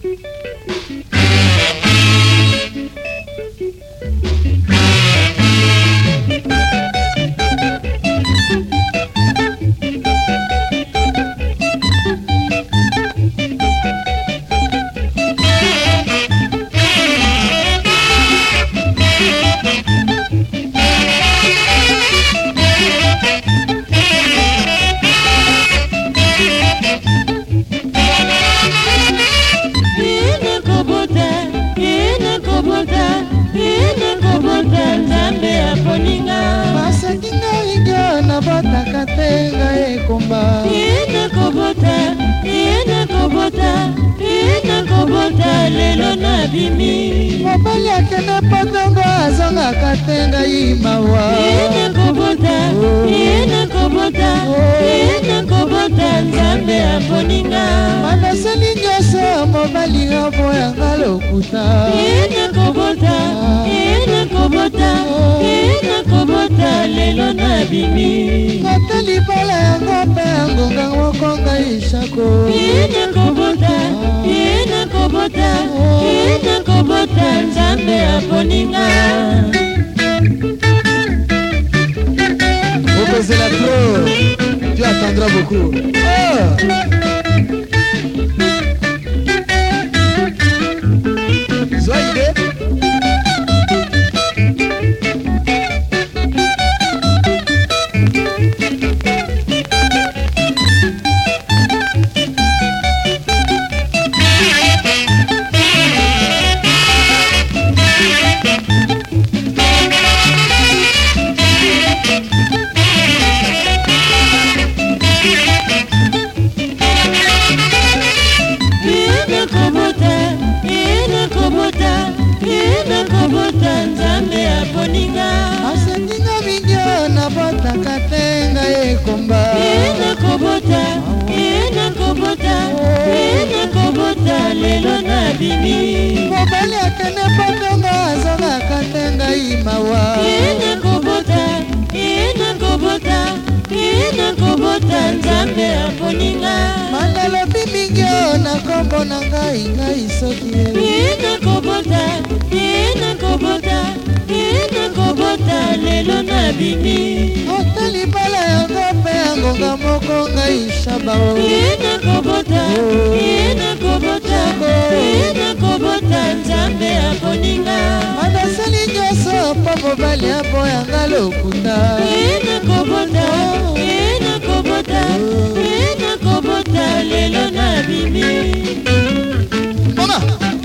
Lelo na bimi mobali akende potongo azongaka te ngai mawa yena kobota nzambe aponinga manaseli nyonso mobali aboyanga lokuta yena kobota lelo na bimi kote libala yango mpe yangonga moko ngai shako yena kobota nzambe aponinga opesela trop tu attendras beaucoup sois idée lelo na bimi mobali akende potongo azongaka te ngai mawa yena kobota nzambe aponinga mandalobi mingi o na kombo na ngai soki yena kobota lelo na bimi ota libala yango mpe yangonga moko ngai shabao yena kobota nzambe aponinga manaseli nyonso mpo mobali aboyanga lokuta yena kobota lelo na bimi mama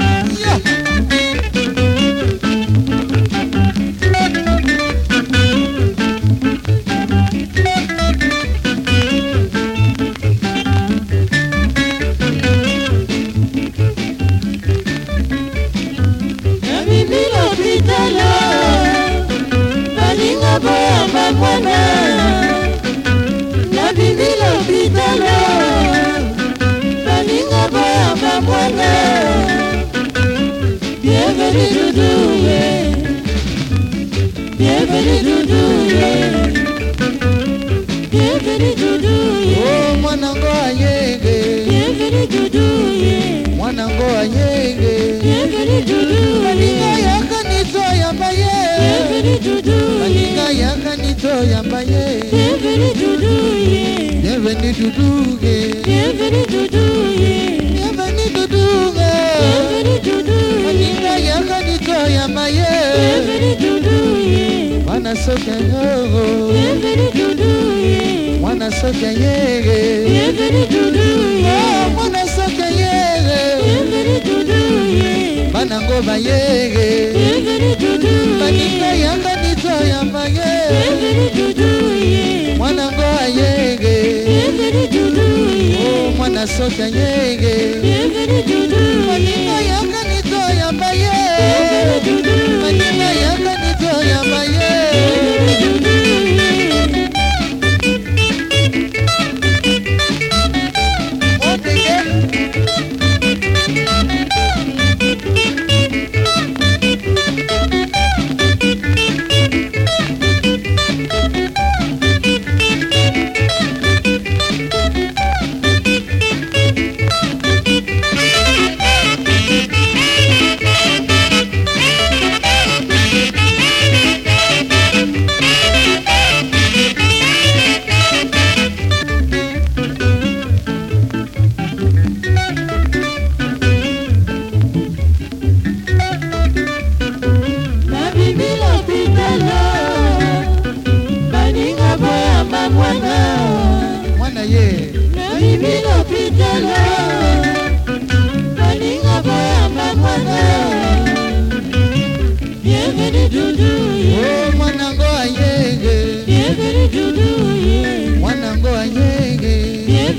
Nabibi l'hôpital, balinga boyamba mwana. Bienvenue Doudou, bienvenue Doudou, bienvenue Doudou, oh mwanango ayenge, bienvenue Doudou, mwanango ayenge, bienvenue Doudou, balinga yaka nito yambaye, bienvenue Doudou, balinga yaka nito yambaye, bienvenue Doudou, bienvenue Doudou, bienvenue Doudou, bienvenue Doudou, bienvenue Doudou, balinga yaka nito yambaye, bienvenue Doudou, mwana soka yo, bienvenue Doudou, mwana soka yege, bienvenue Doudou, mwana soka yege, bienvenue Doudou, banango bayege, bienvenue Doudou, balinga yaka nito yambaye, bienvenue Doudou, mwanango ayege, bienvenue Doudou, mwana soka yege, bienvenue Doudou, balinga yaka nito yambaye, balinga yaka nito yambaye.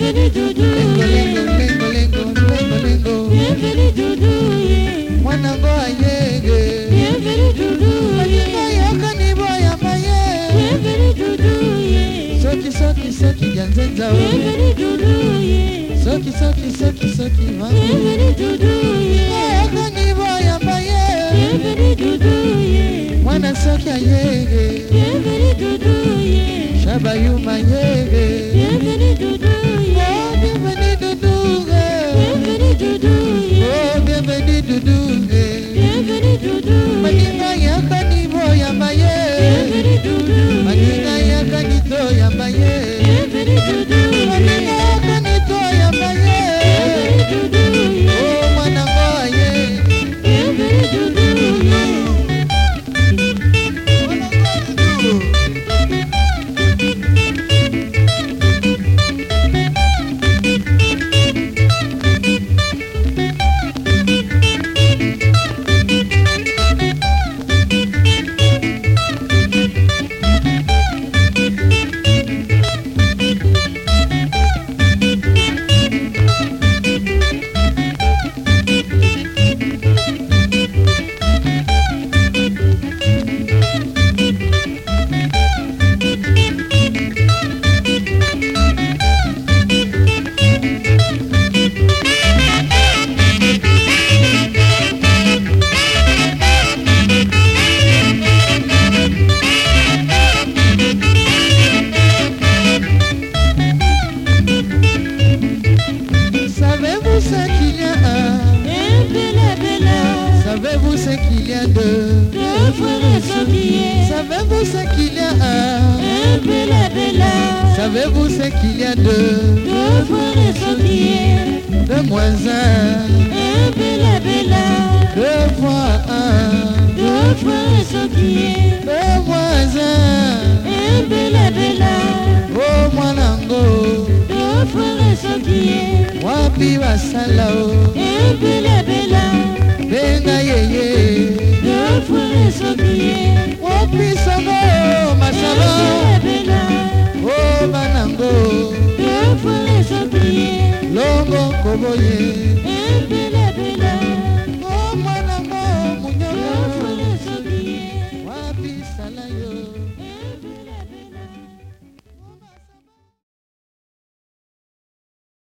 Bienvenue Doudou. Lengo lengo lengo lengo lengo. Bienvenue Doudou. Mwanango ayege. Bienvenue Doudou. Matinga yaka ni boya maye. Bienvenue Doudou. Soki soki soki janzenza o. Bienvenue Doudou. Soki soki soki soki wangu. Bienvenue Doudou. Yaka ni boya maye. Bienvenue Doudou. Mwana soki ayege. Bienvenue Doudou. Shabayuma yege. Bienvenue Doudou. Oh, bienvenue Doudou. Bienvenue Doudou. Oh, bienvenue Doudou. Bienvenue Doudou. Maninga yaka ni boya maye. Bienvenue Doudou. Maninga yaka ni toya maye. Bienvenue Doudou. Maninga yaka ni toya maye. Bienvenue Doudou. Oh, mwanango aye. Bienvenue Doudou. Savez-vous ce qu'il y a? Savez-vous ce qu'il y a de? Savez-vous ce qu'il y a? Savez-vous ce qu'il y a de? De moins un, deux fois un, deux moins un. Oh mwanango, wapi basala o? Benga yeye, wapi sango masaba? Oh banango, longo koboye. Oh mwanango munyogo, wapi sala yo?